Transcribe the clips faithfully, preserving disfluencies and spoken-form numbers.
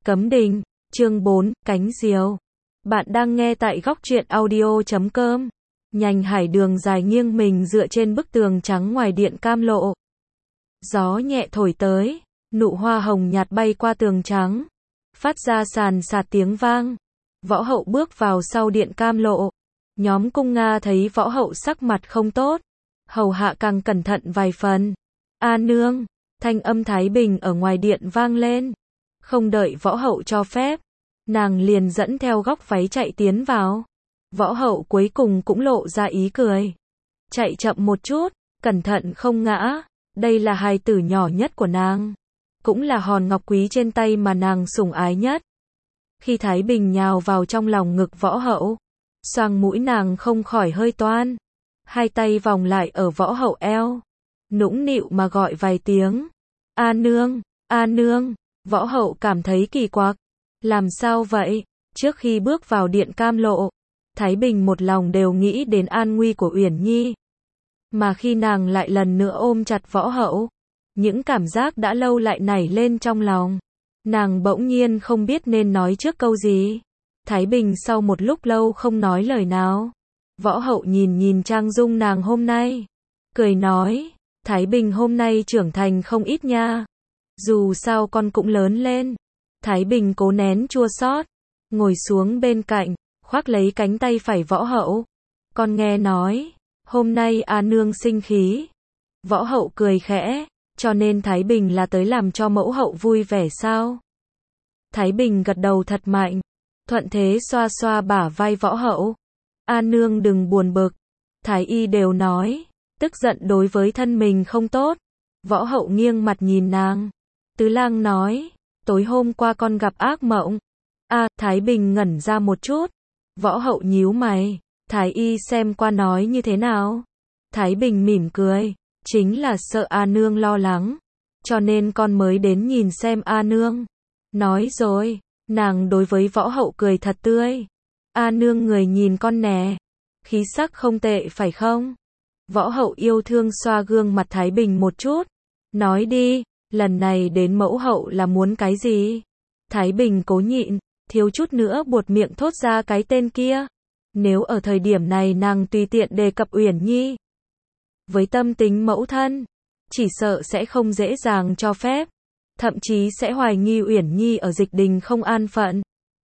Cấm đình, chương bốn, cánh diều. Bạn đang nghe tại góc truyện audio chấm com. Nhành hải đường dài nghiêng mình dựa trên bức tường trắng ngoài điện cam lộ. Gió nhẹ thổi tới, nụ hoa hồng nhạt bay qua tường trắng, phát ra sàn sạt tiếng vang. Võ hậu bước vào sau điện cam lộ. Nhóm cung Nga thấy võ hậu sắc mặt không tốt, hầu hạ càng cẩn thận vài phần. A nương, thanh âm Thái Bình ở ngoài điện vang lên. Không đợi võ hậu cho phép, nàng liền dẫn theo góc váy chạy tiến vào. Võ hậu cuối cùng cũng lộ ra ý cười. Chạy chậm một chút, cẩn thận không ngã, đây là hài tử nhỏ nhất của nàng. Cũng là hòn ngọc quý trên tay mà nàng sủng ái nhất. Khi Thái Bình nhào vào trong lòng ngực võ hậu, xoang mũi nàng không khỏi hơi toan. Hai tay vòng lại ở võ hậu eo, nũng nịu mà gọi vài tiếng. A nương, a nương. Võ hậu cảm thấy kỳ quặc. Làm sao vậy? Trước khi bước vào điện cam lộ, Thái Bình một lòng đều nghĩ đến an nguy của Uyển Nhi. Mà khi nàng lại lần nữa ôm chặt võ hậu, những cảm giác đã lâu lại nảy lên trong lòng. Nàng bỗng nhiên không biết nên nói trước câu gì. Thái Bình sau một lúc lâu không nói lời nào. Võ hậu nhìn nhìn trang dung nàng hôm nay, cười nói, Thái Bình hôm nay trưởng thành không ít nha. Dù sao con cũng lớn lên. Thái Bình cố nén chua xót, ngồi xuống bên cạnh, khoác lấy cánh tay phải võ hậu. Con nghe nói, hôm nay A nương sinh khí. Võ hậu cười khẽ, cho nên Thái Bình là tới làm cho mẫu hậu vui vẻ sao? Thái Bình gật đầu thật mạnh, thuận thế xoa xoa bả vai võ hậu. A nương đừng buồn bực, Thái y đều nói, tức giận đối với thân mình không tốt. Võ hậu nghiêng mặt nhìn nàng. Tứ lang nói, tối hôm qua con gặp ác mộng. A, à, Thái Bình ngẩn ra một chút. Võ hậu nhíu mày, Thái y xem qua nói như thế nào? Thái Bình mỉm cười, chính là sợ A nương lo lắng, cho nên con mới đến nhìn xem A nương. Nói rồi, nàng đối với võ hậu cười thật tươi. A nương người nhìn con nè, khí sắc không tệ phải không? Võ hậu yêu thương xoa gương mặt Thái Bình một chút, nói đi. Lần này đến mẫu hậu là muốn cái gì? Thái Bình cố nhịn, thiếu chút nữa buột miệng thốt ra cái tên kia. Nếu ở thời điểm này nàng tùy tiện đề cập Uyển Nhi, với tâm tính mẫu thân, chỉ sợ sẽ không dễ dàng cho phép, thậm chí sẽ hoài nghi Uyển Nhi ở dịch đình không an phận.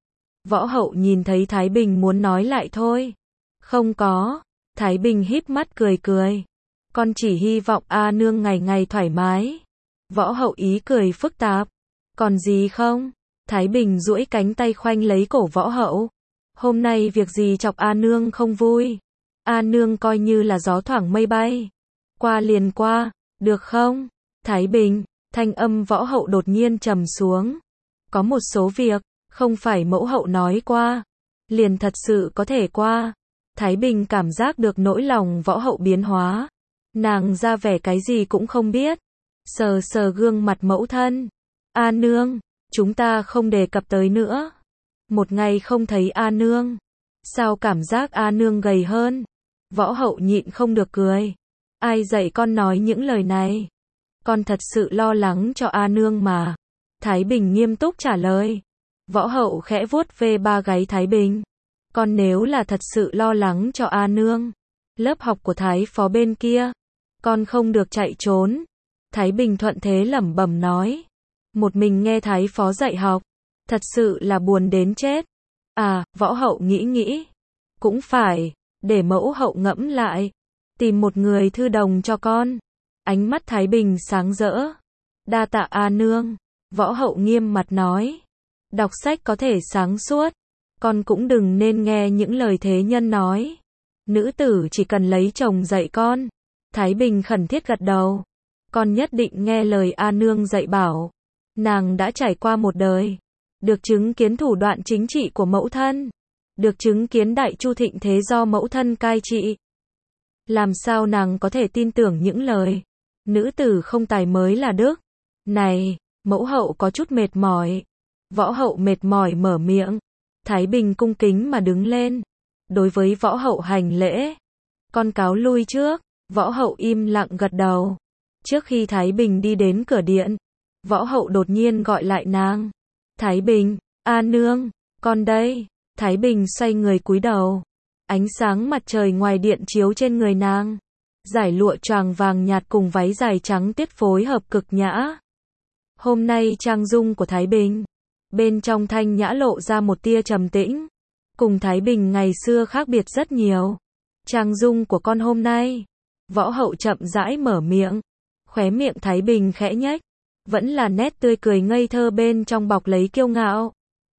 Võ hậu nhìn thấy Thái Bình muốn nói lại thôi. Không có. Thái Bình híp mắt cười cười. Con chỉ hy vọng A nương ngày ngày thoải mái. Võ hậu ý cười phức tạp. Còn gì không? Thái Bình duỗi cánh tay khoanh lấy cổ võ hậu. Hôm nay việc gì chọc A nương không vui? A nương coi như là gió thoảng mây bay. Qua liền qua, được không? Thái Bình, thanh âm võ hậu đột nhiên trầm xuống. Có một số việc, không phải mẫu hậu nói qua, liền thật sự có thể qua. Thái Bình cảm giác được nỗi lòng võ hậu biến hóa. Nàng ra vẻ cái gì cũng không biết. Sờ sờ gương mặt mẫu thân. A nương, chúng ta không đề cập tới nữa. Một ngày không thấy A nương, sao cảm giác A nương gầy hơn? Võ hậu nhịn không được cười. Ai dạy con nói những lời này? Con thật sự lo lắng cho A nương mà. Thái Bình nghiêm túc trả lời. Võ hậu khẽ vuốt ve ba gáy Thái Bình. Con nếu là thật sự lo lắng cho A nương, lớp học của Thái phó bên kia, con không được chạy trốn. Thái Bình thuận thế lẩm bẩm nói. Một mình nghe Thái phó dạy học, thật sự là buồn đến chết. À, võ hậu nghĩ nghĩ. Cũng phải, để mẫu hậu ngẫm lại. Tìm một người thư đồng cho con. Ánh mắt Thái Bình sáng rỡ. Đa tạ A nương. Võ hậu nghiêm mặt nói. Đọc sách có thể sáng suốt. Con cũng đừng nên nghe những lời thế nhân nói. Nữ tử chỉ cần lấy chồng dạy con. Thái Bình khẩn thiết gật đầu. Con nhất định nghe lời A nương dạy bảo. Nàng đã trải qua một đời, được chứng kiến thủ đoạn chính trị của mẫu thân, được chứng kiến đại chu thịnh thế do mẫu thân cai trị. Làm sao nàng có thể tin tưởng những lời nữ tử không tài mới là đức? Này, mẫu hậu có chút mệt mỏi. Võ hậu mệt mỏi mở miệng. Thái Bình cung kính mà đứng lên, đối với võ hậu hành lễ. Con cáo lui trước. Võ hậu im lặng gật đầu. Trước khi Thái Bình đi đến cửa điện, võ hậu đột nhiên gọi lại nàng. Thái Bình, a nương, con đây. Thái Bình xoay người cúi đầu. Ánh sáng mặt trời ngoài điện chiếu trên người nàng. Dải lụa choàng vàng nhạt cùng váy dài trắng tiết phối hợp cực nhã. Hôm nay trang dung của Thái Bình, bên trong thanh nhã lộ ra một tia trầm tĩnh. Cùng Thái Bình ngày xưa khác biệt rất nhiều. Trang dung của con hôm nay. Võ hậu chậm rãi mở miệng. Khóe miệng Thái Bình khẽ nhếch. Vẫn là nét tươi cười ngây thơ bên trong bọc lấy kiêu ngạo.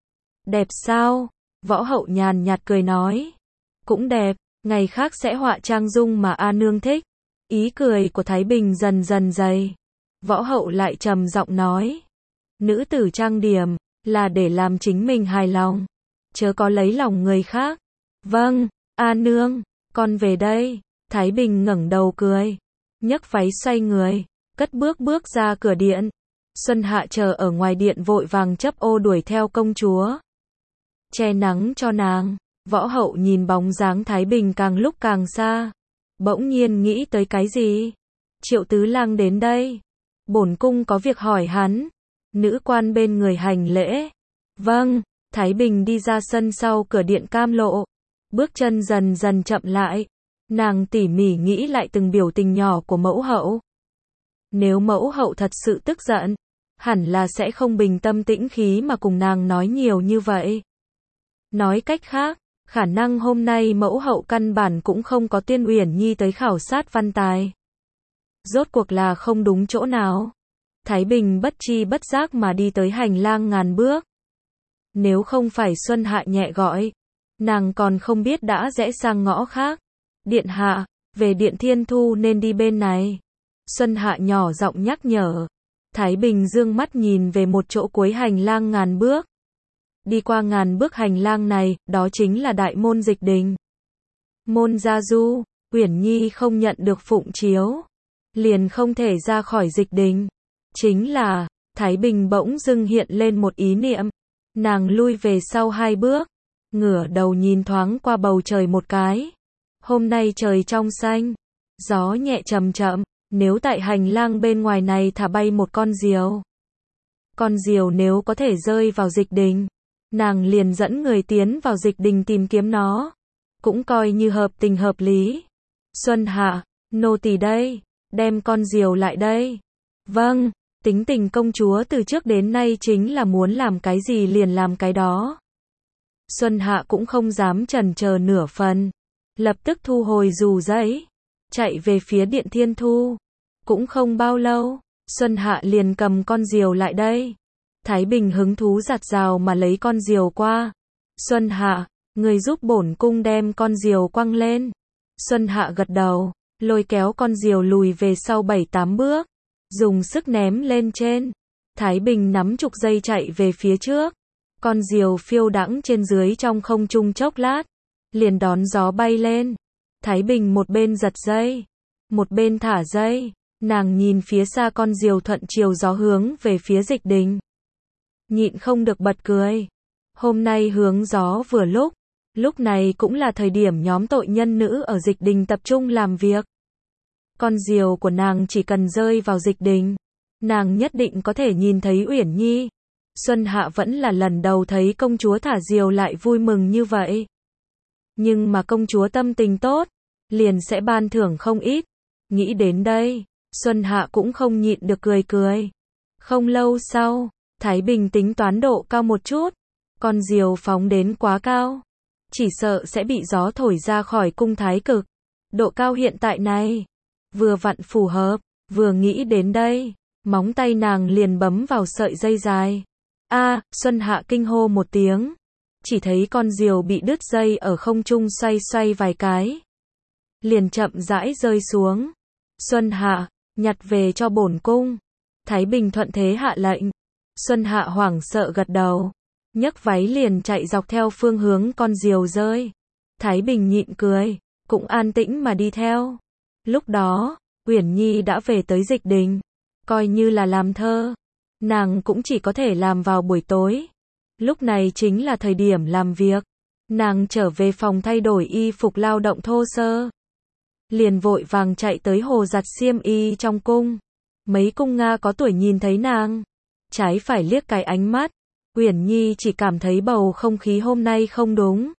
Đẹp sao? Võ hậu nhàn nhạt cười nói. Cũng đẹp, ngày khác sẽ họa trang dung mà A nương thích. Ý cười của Thái Bình dần dần dày. Võ hậu lại trầm giọng nói. Nữ tử trang điểm, là để làm chính mình hài lòng. Chớ có lấy lòng người khác. Vâng, A nương, con về đây. Thái Bình ngẩng đầu cười. Nhấc váy xoay người, cất bước bước ra cửa điện. Xuân Hạ chờ ở ngoài điện vội vàng chấp ô đuổi theo công chúa. Che nắng cho nàng. Võ hậu nhìn bóng dáng Thái Bình càng lúc càng xa. Bỗng nhiên nghĩ tới cái gì? Triệu tứ lang đến đây. Bổn cung có việc hỏi hắn. Nữ quan bên người hành lễ. Vâng, Thái Bình đi ra sân sau cửa điện cam lộ. Bước chân dần dần chậm lại. Nàng tỉ mỉ nghĩ lại từng biểu tình nhỏ của mẫu hậu. Nếu mẫu hậu thật sự tức giận, hẳn là sẽ không bình tâm tĩnh khí mà cùng nàng nói nhiều như vậy. Nói cách khác, khả năng hôm nay mẫu hậu căn bản cũng không có Tiên Uyển Nhi tới khảo sát văn tài. Rốt cuộc là không đúng chỗ nào. Thái Bình bất chi bất giác mà đi tới hành lang ngàn bước. Nếu không phải Xuân Hạ nhẹ gọi, nàng còn không biết đã rẽ sang ngõ khác. Điện hạ, về điện Thiên Thu nên đi bên này. Xuân Hạ nhỏ giọng nhắc nhở. Thái Bình dương mắt nhìn về một chỗ cuối hành lang ngàn bước. Đi qua ngàn bước hành lang này, đó chính là đại môn dịch đình. Môn gia du, Uyển Nhi không nhận được phụng chiếu, liền không thể ra khỏi dịch đình. Chính là, Thái Bình bỗng dưng hiện lên một ý niệm. Nàng lui về sau hai bước, ngửa đầu nhìn thoáng qua bầu trời một cái. Hôm nay trời trong xanh, gió nhẹ chậm chậm, nếu tại hành lang bên ngoài này thả bay một con diều. Con diều nếu có thể rơi vào dịch đình, nàng liền dẫn người tiến vào dịch đình tìm kiếm nó. Cũng coi như hợp tình hợp lý. Xuân Hạ, nô tỳ đây, đem con diều lại đây. Vâng, tính tình công chúa từ trước đến nay chính là muốn làm cái gì liền làm cái đó. Xuân Hạ cũng không dám chần chờ nửa phần. Lập tức thu hồi dù giấy, chạy về phía điện Thiên Thu. Cũng không bao lâu, Xuân Hạ liền cầm con diều lại đây. Thái Bình hứng thú giặt rào mà lấy con diều qua. Xuân Hạ, người giúp bổn cung đem con diều quăng lên. Xuân Hạ gật đầu, lôi kéo con diều lùi về sau bảy tám bước, dùng sức ném lên trên. Thái Bình nắm trục dây chạy về phía trước. Con diều phiêu đãng trên dưới trong không trung chốc lát, liền đón gió bay lên. Thái Bình một bên giật dây, một bên thả dây. Nàng nhìn phía xa con diều thuận chiều gió hướng về phía dịch đình. Nhịn không được bật cười. Hôm nay hướng gió vừa lúc. Lúc này cũng là thời điểm nhóm tội nhân nữ ở dịch đình tập trung làm việc. Con diều của nàng chỉ cần rơi vào dịch đình, nàng nhất định có thể nhìn thấy Uyển Nhi. Xuân Hạ vẫn là lần đầu thấy công chúa thả diều lại vui mừng như vậy. Nhưng mà công chúa tâm tình tốt, liền sẽ ban thưởng không ít. Nghĩ đến đây, Xuân Hạ cũng không nhịn được cười cười. Không lâu sau, Thái Bình tính toán độ cao một chút. Con diều phóng đến quá cao, chỉ sợ sẽ bị gió thổi ra khỏi cung thái cực. Độ cao hiện tại này, vừa vặn phù hợp. Vừa nghĩ đến đây, móng tay nàng liền bấm vào sợi dây dài. A, Xuân Hạ kinh hô một tiếng. Chỉ thấy con diều bị đứt dây ở không trung xoay xoay vài cái, liền chậm rãi rơi xuống. Xuân Hạ, nhặt về cho bổn cung. Thái Bình thuận thế hạ lệnh. Xuân Hạ hoảng sợ gật đầu, nhấc váy liền chạy dọc theo phương hướng con diều rơi. Thái Bình nhịn cười, cũng an tĩnh mà đi theo. Lúc đó, Uyển Nhi đã về tới dịch đình, coi như là làm thơ, nàng cũng chỉ có thể làm vào buổi tối. Lúc này chính là thời điểm làm việc. Nàng trở về phòng thay đổi y phục lao động thô sơ, liền vội vàng chạy tới hồ giặt xiêm y trong cung. Mấy cung Nga có tuổi nhìn thấy nàng, trái phải liếc cái ánh mắt. Uyển Nhi chỉ cảm thấy bầu không khí hôm nay không đúng.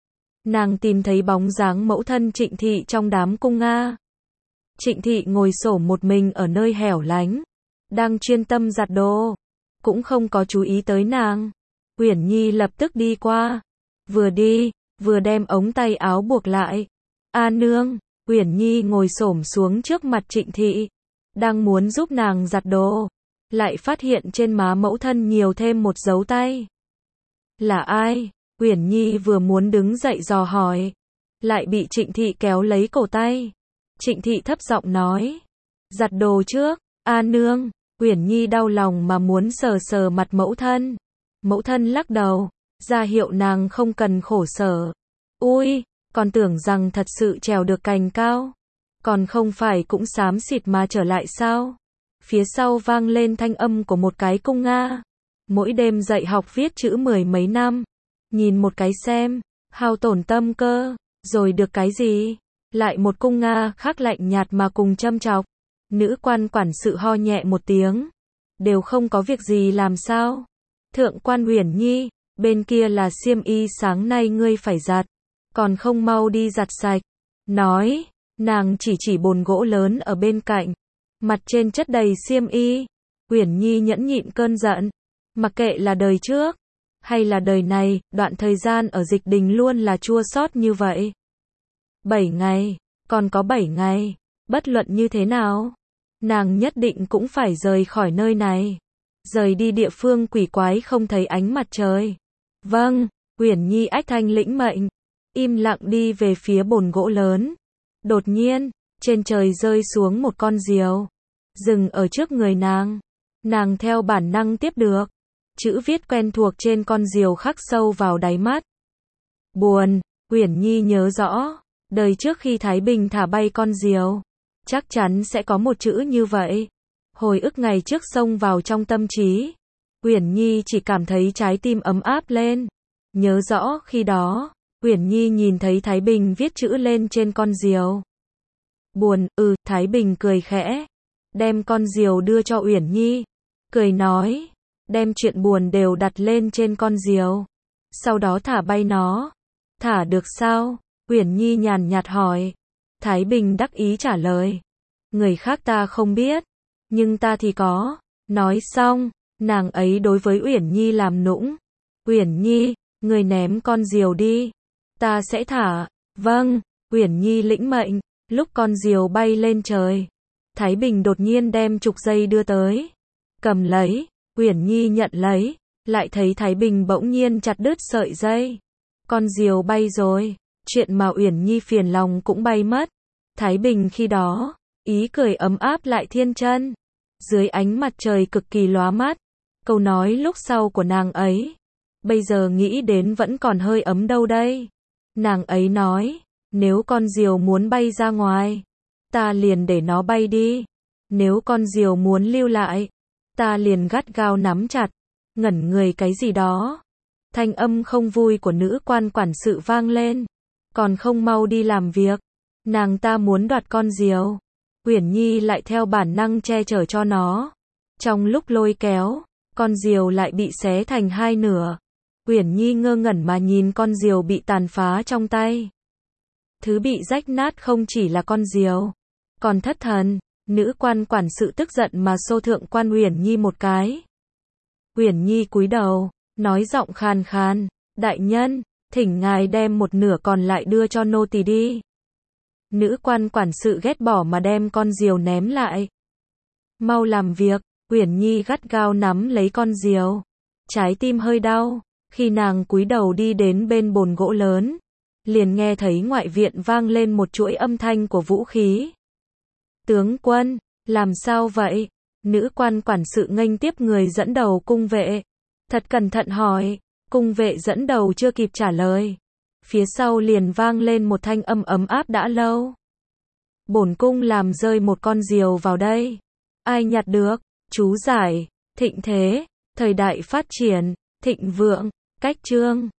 Nàng tìm thấy bóng dáng mẫu thân Trịnh Thị trong đám cung Nga. Trịnh Thị ngồi xổm một mình ở nơi hẻo lánh, đang chuyên tâm giặt đồ, cũng không có chú ý tới nàng. Uyển Nhi lập tức đi qua, vừa đi, vừa đem ống tay áo buộc lại. A nương, Uyển Nhi ngồi xổm xuống trước mặt Trịnh Thị, đang muốn giúp nàng giặt đồ, lại phát hiện trên má mẫu thân nhiều thêm một dấu tay. Là ai? Uyển Nhi vừa muốn đứng dậy dò hỏi, lại bị Trịnh Thị kéo lấy cổ tay. Trịnh Thị thấp giọng nói, giặt đồ trước. A nương, Uyển Nhi đau lòng mà muốn sờ sờ mặt mẫu thân. Mẫu thân lắc đầu, ra hiệu nàng không cần khổ sở. Ui, còn tưởng rằng thật sự trèo được cành cao, còn không phải cũng xám xịt mà trở lại sao? Phía sau vang lên thanh âm của một cái cung Nga. Mỗi đêm dạy học viết chữ mười mấy năm, nhìn một cái xem, hao tổn tâm cơ, rồi được cái gì? Lại một cung Nga khác lạnh nhạt mà cùng châm chọc. Nữ quan quản sự ho nhẹ một tiếng, đều không có việc gì làm sao? Thượng quan Uyển Nhi, bên kia là xiêm y sáng nay ngươi phải giặt, còn không mau đi giặt sạch. Nói, nàng chỉ chỉ bồn gỗ lớn ở bên cạnh, mặt trên chất đầy xiêm y. Uyển Nhi nhẫn nhịn cơn giận, mặc kệ là đời trước hay là đời này, đoạn thời gian ở Dịch Đình luôn là chua xót như vậy. Bảy ngày, còn có bảy ngày, bất luận như thế nào, nàng nhất định cũng phải rời khỏi nơi này, rời đi địa phương quỷ quái không thấy ánh mặt trời. Vâng, Uyển Nhi ách thanh lĩnh mệnh, im lặng đi về phía bồn gỗ lớn. Đột nhiên, trên trời rơi xuống một con diều, dừng ở trước người nàng. Nàng theo bản năng tiếp được, chữ viết quen thuộc trên con diều khắc sâu vào đáy mắt. Buồn, Uyển Nhi nhớ rõ, đời trước khi Thái Bình thả bay con diều, chắc chắn sẽ có một chữ như vậy. Hồi ức ngày trước xông vào trong tâm trí, Uyển Nhi chỉ cảm thấy trái tim ấm áp lên. Nhớ rõ khi đó, Uyển Nhi nhìn thấy Thái Bình viết chữ lên trên con diều. Buồn, ừ, Thái Bình cười khẽ, đem con diều đưa cho Uyển Nhi, cười nói, đem chuyện buồn đều đặt lên trên con diều, sau đó thả bay nó. Thả được sao? Uyển Nhi nhàn nhạt hỏi. Thái Bình đắc ý trả lời, người khác ta không biết, nhưng ta thì có. Nói xong, nàng ấy đối với Uyển Nhi làm nũng. Uyển Nhi, người ném con diều đi, ta sẽ thả. Vâng, Uyển Nhi lĩnh mệnh. Lúc con diều bay lên trời, Thái Bình đột nhiên đem trục dây đưa tới, cầm lấy. Uyển Nhi nhận lấy, lại thấy Thái Bình bỗng nhiên chặt đứt sợi dây. Con diều bay rồi, chuyện mà Uyển Nhi phiền lòng cũng bay mất. Thái Bình khi đó, ý cười ấm áp lại thiên chân, dưới ánh mặt trời cực kỳ lóa mắt. Câu nói lúc sau của nàng ấy, bây giờ nghĩ đến vẫn còn hơi ấm đâu đây. Nàng ấy nói, nếu con diều muốn bay ra ngoài, ta liền để nó bay đi. Nếu con diều muốn lưu lại, ta liền gắt gao nắm chặt. Ngẩn người cái gì đó. Thanh âm không vui của nữ quan quản sự vang lên. Còn không mau đi làm việc. Nàng ta muốn đoạt con diều. Uyển Nhi lại theo bản năng che chở cho nó. Trong lúc lôi kéo, con diều lại bị xé thành hai nửa. Uyển Nhi ngơ ngẩn mà nhìn con diều bị tàn phá trong tay. Thứ bị rách nát không chỉ là con diều, còn thất thần. Nữ quan quản sự tức giận mà xô thượng quan Uyển Nhi một cái. Uyển Nhi cúi đầu, nói giọng khàn khàn, đại nhân, thỉnh ngài đem một nửa còn lại đưa cho nô tỳ đi. Nữ quan quản sự ghét bỏ mà đem con diều ném lại. Mau làm việc. Uyển Nhi gắt gao nắm lấy con diều, trái tim hơi đau. Khi nàng cúi đầu đi đến bên bồn gỗ lớn, liền nghe thấy ngoại viện vang lên một chuỗi âm thanh của vũ khí. Tướng quân, làm sao vậy? Nữ quan quản sự nghênh tiếp người dẫn đầu cung vệ, thật cẩn thận hỏi. Cung vệ dẫn đầu chưa kịp trả lời, phía sau liền vang lên một thanh âm ấm áp đã lâu. Bổn cung làm rơi một con diều vào đây. Ai nhặt được? Chú giải, thịnh thế, thời đại phát triển, thịnh vượng, cách chương.